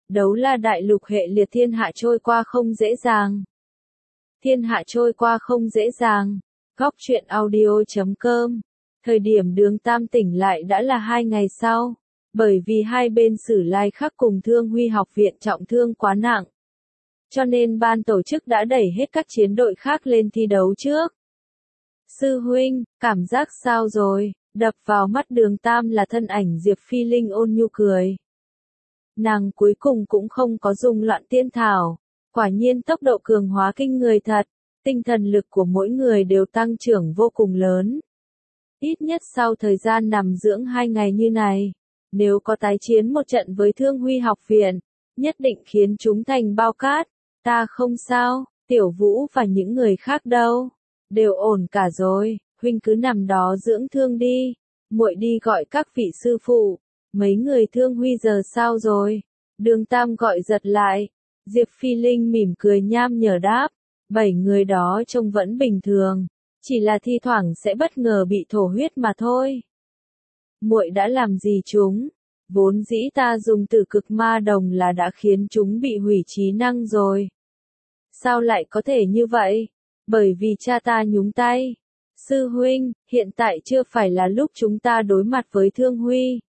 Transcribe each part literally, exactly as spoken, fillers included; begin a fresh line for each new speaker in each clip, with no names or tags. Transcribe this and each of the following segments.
Đấu La đại lục hệ liệt thiên hạ trôi qua không dễ dàng. Thiên hạ trôi qua không dễ dàng. Góc truyện audio chấm com. Thời điểm Đường Tam tỉnh lại đã là hai ngày sau. Bởi vì hai bên Sử Lai Khắc cùng Thương Huy học viện trọng thương quá nặng. Cho nên ban tổ chức đã đẩy hết các chiến đội khác lên thi đấu trước. Sư huynh, cảm giác sao rồi? Đập vào mắt Đường Tam là thân ảnh Diệp Phi Linh ôn nhu cười. Nàng cuối cùng cũng không có dùng loạn tiên thảo. Quả nhiên tốc độ cường hóa kinh người thật. Tinh thần lực của mỗi người đều tăng trưởng vô cùng lớn. Ít nhất sau thời gian nằm dưỡng hai ngày như này. Nếu có tái chiến một trận với Thương Huy học viện, nhất định khiến chúng thành bao cát. Ta không sao, Tiểu Vũ và những người khác đâu. Đều ổn cả rồi, huynh cứ nằm đó dưỡng thương đi. Muội đi gọi các vị sư phụ. Mấy người Thương Huy giờ sao rồi? Đường Tam gọi giật lại. Diệp Phi Linh mỉm cười nham nhở đáp. Bảy người đó trông vẫn bình thường. Chỉ là thi thoảng sẽ bất ngờ bị thổ huyết mà thôi. Muội đã làm gì chúng? Vốn dĩ ta dùng tử cực ma đồng là đã khiến chúng bị hủy trí năng rồi. Sao lại có thể như vậy? Bởi vì cha ta nhúng tay. Sư huynh, hiện tại chưa phải là lúc chúng ta đối mặt với Thương Huy.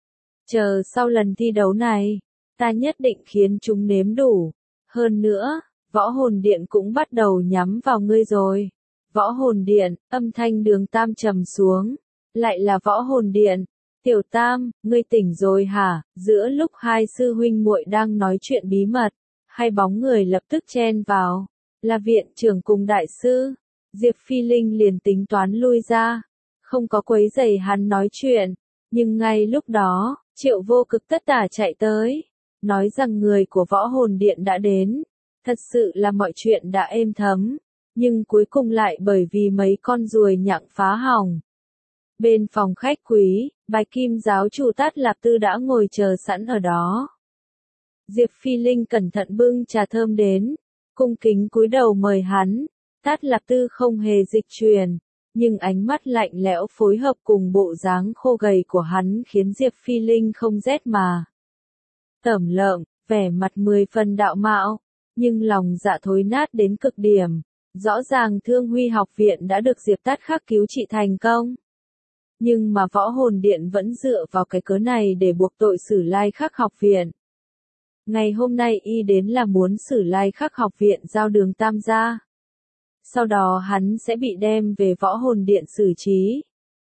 Chờ sau lần thi đấu này, ta nhất định khiến chúng nếm đủ. Hơn nữa, Võ Hồn Điện cũng bắt đầu nhắm vào ngươi rồi. Võ Hồn Điện, âm thanh Đường Tam trầm xuống. Lại là Võ Hồn Điện. Tiểu Tam, ngươi tỉnh rồi hả? Giữa lúc hai sư huynh muội đang nói chuyện bí mật, hai bóng người lập tức chen vào. Là viện trưởng cùng đại sư. Diệp Phi Linh liền tính toán lui ra. Không có quấy rầy hắn nói chuyện. Nhưng ngay lúc đó, Triệu Vô Cực tất tả chạy tới. Nói rằng người của Võ Hồn Điện đã đến. Thật sự là mọi chuyện đã êm thấm. Nhưng cuối cùng lại bởi vì mấy con ruồi nhặng phá hỏng. Bên phòng khách quý, Bạch Kim giáo chủ Tát Lạp Tư đã ngồi chờ sẵn ở đó. Diệp Phi Linh cẩn thận bưng trà thơm đến, cung kính cúi đầu mời hắn. Tát Lạp Tư không hề dịch chuyển, nhưng ánh mắt lạnh lẽo phối hợp cùng bộ dáng khô gầy của hắn khiến Diệp Phi Linh không rét mà. Tởm lợm, vẻ mặt mười phần đạo mạo, nhưng lòng dạ thối nát đến cực điểm. Rõ ràng Thương Huy học viện đã được Diệp Tát Khắc cứu trị thành công. Nhưng mà Võ Hồn Điện vẫn dựa vào cái cớ này để buộc tội Sử Lai Khắc học viện. Ngày hôm nay y đến là muốn Sử Lai Khắc học viện giao Đường Tam ra. Sau đó hắn sẽ bị đem về Võ Hồn Điện xử trí.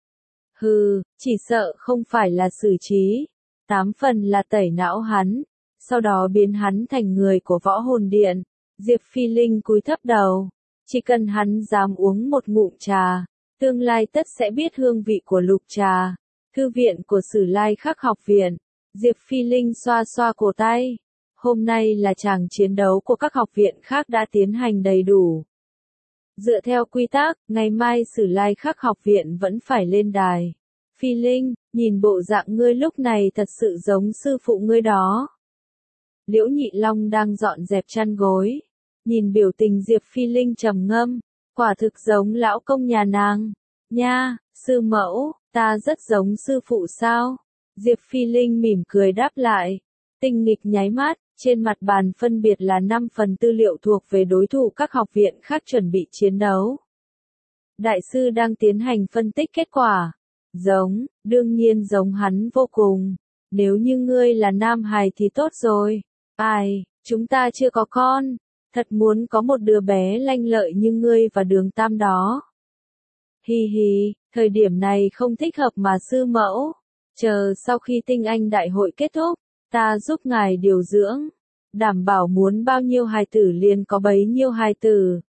Hừ, chỉ sợ không phải là xử trí. Tám phần là tẩy não hắn. Sau đó biến hắn thành người của Võ Hồn Điện. Diệp Phi Linh cúi thấp đầu. Chỉ cần hắn dám uống một ngụm trà, tương lai tất sẽ biết hương vị của lục trà. Thư viện của Sử Lai Khắc học viện. Diệp Phi Linh xoa xoa cổ tay. Hôm nay là chàng chiến đấu của các học viện khác đã tiến hành đầy đủ. Dựa theo quy tắc, ngày mai Sử Lai Khắc học viện vẫn phải lên đài. Phi Linh, nhìn bộ dạng ngươi lúc này thật sự giống sư phụ ngươi đó. Liễu Nhị Long đang dọn dẹp chăn gối. Nhìn biểu tình Diệp Phi Linh trầm ngâm, quả thực giống lão công nhà nàng. Nha, sư mẫu, ta rất giống sư phụ sao? Diệp Phi Linh mỉm cười đáp lại. Tinh nghịch nháy mắt, trên mặt bàn phân biệt là năm phần tư liệu thuộc về đối thủ các học viện khác chuẩn bị chiến đấu. Đại sư đang tiến hành phân tích kết quả. Giống, đương nhiên giống hắn vô cùng. Nếu như ngươi là nam hài thì tốt rồi. Ai, chúng ta chưa có con. Thật muốn có một đứa bé lanh lợi như ngươi và Đường Tam đó. Hi hi, thời điểm này không thích hợp mà sư mẫu. Chờ sau khi tinh anh đại hội kết thúc, ta giúp ngài điều dưỡng. Đảm bảo muốn bao nhiêu hài tử liền có bấy nhiêu hài tử.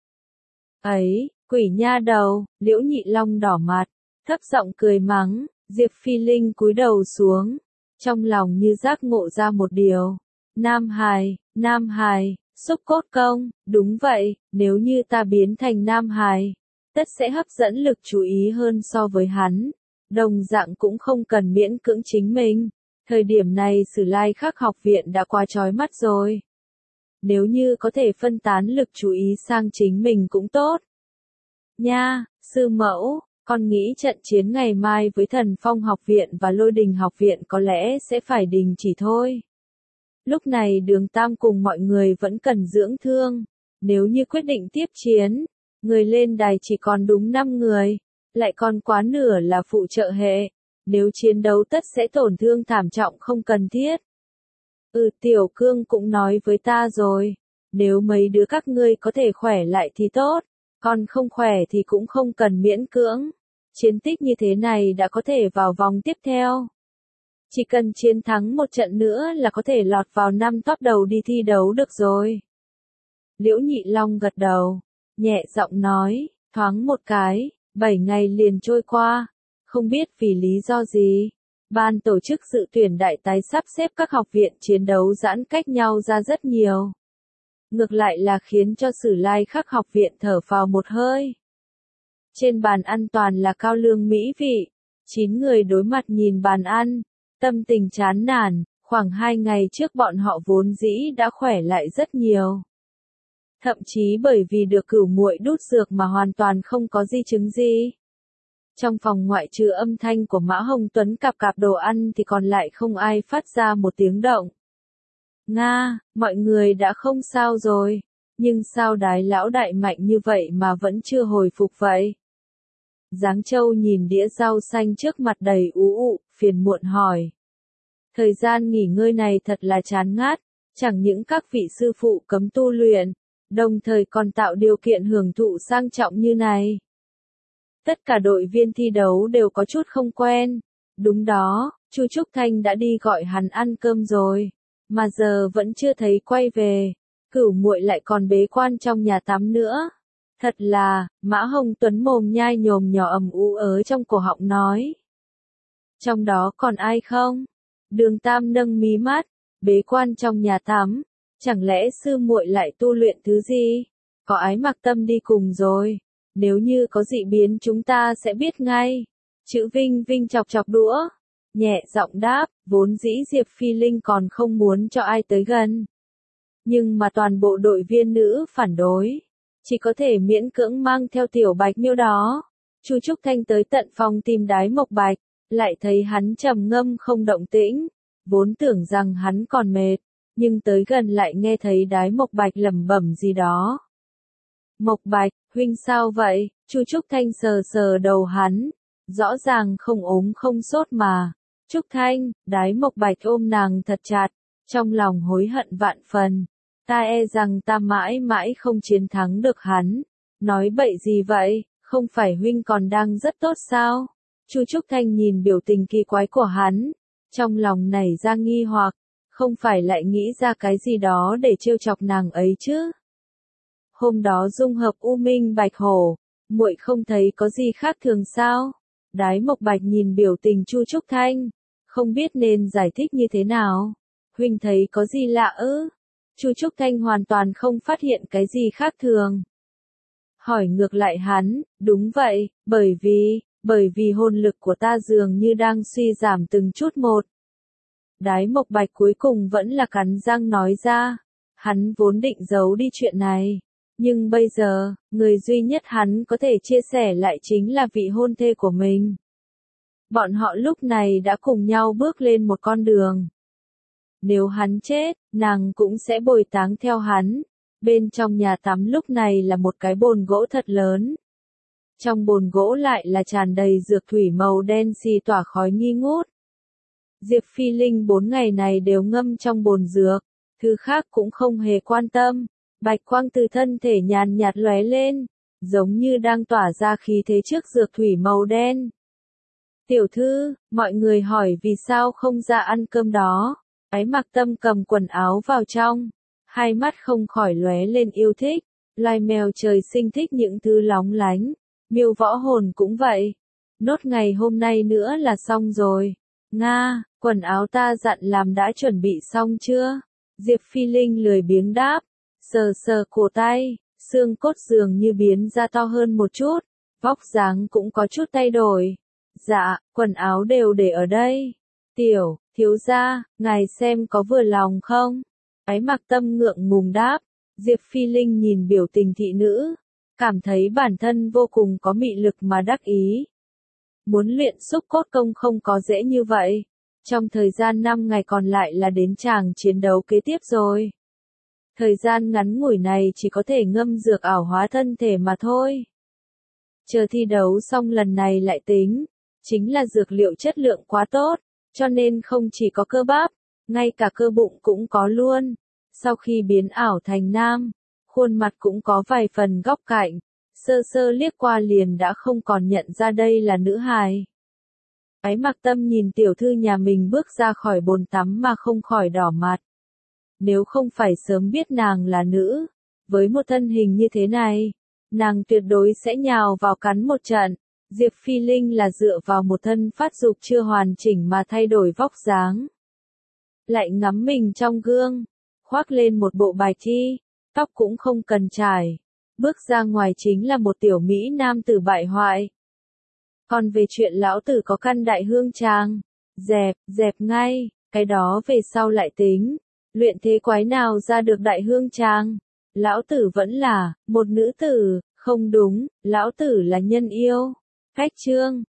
Ấy, quỷ nha đầu, Liễu Nhị Long đỏ mặt, thấp giọng cười mắng. Diệp Phi Linh cúi đầu xuống. Trong lòng như giác ngộ ra một điều. Nam hài, nam hài. Xúc cốt công, đúng vậy, nếu như ta biến thành nam hài, tất sẽ hấp dẫn lực chú ý hơn so với hắn. Đồng dạng cũng không cần miễn cưỡng chính mình. Thời điểm này Sử Lai Khắc học viện đã quá chói mắt rồi. Nếu như có thể phân tán lực chú ý sang chính mình cũng tốt. Nha, sư mẫu, con nghĩ trận chiến ngày mai với Thần Phong học viện và Lôi Đình học viện có lẽ sẽ phải đình chỉ thôi. Lúc này Đường Tam cùng mọi người vẫn cần dưỡng thương. Nếu như quyết định tiếp chiến, người lên đài chỉ còn đúng năm người, lại còn quá nửa là phụ trợ hệ. Nếu chiến đấu tất sẽ tổn thương thảm trọng không cần thiết. Ừ, Tiểu Cương cũng nói với ta rồi. Nếu mấy đứa các ngươi có thể khỏe lại thì tốt, còn không khỏe thì cũng không cần miễn cưỡng. Chiến tích như thế này đã có thể vào vòng tiếp theo. Chỉ cần chiến thắng một trận nữa là có thể lọt vào năm top đầu đi thi đấu được rồi. Liễu Nhị Long gật đầu, nhẹ giọng nói, thoáng một cái, bảy ngày liền trôi qua, không biết vì lý do gì. Ban tổ chức dự tuyển đại tái sắp xếp các học viện chiến đấu giãn cách nhau ra rất nhiều. Ngược lại là khiến cho Sử Lai Khắc học viện thở phào một hơi. Trên bàn ăn toàn là cao lương mỹ vị, chín người đối mặt nhìn bàn ăn, tâm tình chán nản, khoảng hai ngày trước bọn họ vốn dĩ đã khỏe lại rất nhiều. Thậm chí bởi vì được Cửu Muội đút dược mà hoàn toàn không có di chứng gì. Trong phòng ngoại trừ âm thanh của Mã Hồng Tuấn cạp cạp đồ ăn thì còn lại không ai phát ra một tiếng động. Nga, mọi người đã không sao rồi, nhưng sao Đái lão đại mạnh như vậy mà vẫn chưa hồi phục vậy? Giáng Châu nhìn đĩa rau xanh trước mặt đầy ú ụ, phiền muộn hỏi. Thời gian nghỉ ngơi này thật là chán ngát, chẳng những các vị sư phụ cấm tu luyện, đồng thời còn tạo điều kiện hưởng thụ sang trọng như này. Tất cả đội viên thi đấu đều có chút không quen. Đúng đó, Chu Trúc Thanh đã đi gọi hắn ăn cơm rồi, mà giờ vẫn chưa thấy quay về. Cửu Muội lại còn bế quan trong nhà tắm nữa. Thật là, Mã Hồng Tuấn mồm nhai nhồm nhỏ ầm ú ớ trong cổ họng nói. Trong đó còn ai không? Đường Tam nâng mí mắt, bế quan trong nhà tắm, chẳng lẽ sư muội lại tu luyện thứ gì? Có Ái Mặc Tâm đi cùng rồi, nếu như có dị biến chúng ta sẽ biết ngay. Chữ Vinh Vinh chọc chọc đũa, nhẹ giọng đáp, vốn dĩ Diệp Phi Linh còn không muốn cho ai tới gần. Nhưng mà toàn bộ đội viên nữ phản đối, chỉ có thể miễn cưỡng mang theo Tiểu Bạch Miêu đó. Chu Trúc Thanh tới tận phòng tìm Đái Mộc Bạch, lại thấy hắn trầm ngâm không động tĩnh, vốn tưởng rằng hắn còn mệt, nhưng tới gần lại nghe thấy Đái Mộc Bạch lẩm bẩm gì đó. Mộc Bạch, huynh sao vậy? Chu Trúc Thanh sờ sờ đầu hắn, rõ ràng không ốm không sốt mà. Trúc Thanh, Đái Mộc Bạch ôm nàng thật chặt, trong lòng hối hận vạn phần. Ta e rằng ta mãi mãi không chiến thắng được hắn. Nói bậy gì vậy, không phải huynh còn đang rất tốt sao? Chu Trúc Thanh nhìn biểu tình kỳ quái của hắn, trong lòng nảy ra nghi hoặc, không phải lại nghĩ ra cái gì đó để trêu chọc nàng ấy chứ? Hôm đó dung hợp U Minh Bạch Hổ, muội không thấy có gì khác thường sao? Đái Mộc Bạch nhìn biểu tình Chu Trúc Thanh, không biết nên giải thích như thế nào. Huynh thấy có gì lạ ư? Chu Trúc Thanh hoàn toàn không phát hiện cái gì khác thường. Hỏi ngược lại hắn, đúng vậy, bởi vì, bởi vì hồn lực của ta dường như đang suy giảm từng chút một. Đái Mộc Bạch cuối cùng vẫn là cắn răng nói ra, hắn vốn định giấu đi chuyện này. Nhưng bây giờ, người duy nhất hắn có thể chia sẻ lại chính là vị hôn thê của mình. Bọn họ lúc này đã cùng nhau bước lên một con đường. Nếu hắn chết, nàng cũng sẽ bồi táng theo hắn. Bên trong nhà tắm lúc này là một cái bồn gỗ thật lớn. Trong bồn gỗ lại là tràn đầy dược thủy màu đen xì tỏa khói nghi ngút. Diệp Phi Linh bốn ngày này đều ngâm trong bồn dược, thứ khác cũng không hề quan tâm. Bạch quang từ thân thể nhàn nhạt lóe lên, giống như đang tỏa ra khí thế trước dược thủy màu đen. Tiểu thư, mọi người hỏi vì sao không ra ăn cơm đó. Ái Mặc Tâm cầm quần áo vào trong, hai mắt không khỏi lóe lên yêu thích. Loài mèo trời sinh thích những thứ lóng lánh, miêu võ hồn cũng vậy. Nốt ngày hôm nay nữa là xong rồi. Nga, quần áo ta dặn làm đã chuẩn bị xong chưa? Diệp Phi Linh lười biếng đáp. Sờ sờ cổ tay, xương cốt dường như biến ra to hơn một chút, vóc dáng cũng có chút thay đổi. Dạ, quần áo đều để ở đây. Tiểu, thiếu gia, ngài xem có vừa lòng không? Ái Mặc Tâm ngượng ngùng đáp. Diệp Phi Linh nhìn biểu tình thị nữ, cảm thấy bản thân vô cùng có mị lực mà đắc ý. Muốn luyện xúc cốt công không có dễ như vậy. Trong thời gian năm ngày còn lại là đến chàng chiến đấu kế tiếp rồi. Thời gian ngắn ngủi này chỉ có thể ngâm dược ảo hóa thân thể mà thôi. Chờ thi đấu xong lần này lại tính. Chính là dược liệu chất lượng quá tốt, cho nên không chỉ có cơ bắp, ngay cả cơ bụng cũng có luôn. Sau khi biến ảo thành nam, khuôn mặt cũng có vài phần góc cạnh, sơ sơ liếc qua liền đã không còn nhận ra đây là nữ hài. Ái Mặc Tâm nhìn tiểu thư nhà mình bước ra khỏi bồn tắm mà không khỏi đỏ mặt. Nếu không phải sớm biết nàng là nữ, với một thân hình như thế này, nàng tuyệt đối sẽ nhào vào cắn một trận. Diệp Phi Linh là dựa vào một thân phát dục chưa hoàn chỉnh mà thay đổi vóc dáng. Lại ngắm mình trong gương, khoác lên một bộ bài thi, tóc cũng không cần chải. Bước ra ngoài chính là một tiểu mỹ nam tử bại hoại. Còn về chuyện lão tử có căn đại hương trang, dẹp, dẹp ngay, cái đó về sau lại tính. Luyện thế quái nào ra được đại hương trang? Lão tử vẫn là một nữ tử, không đúng, lão tử là nhân yêu. Cách chương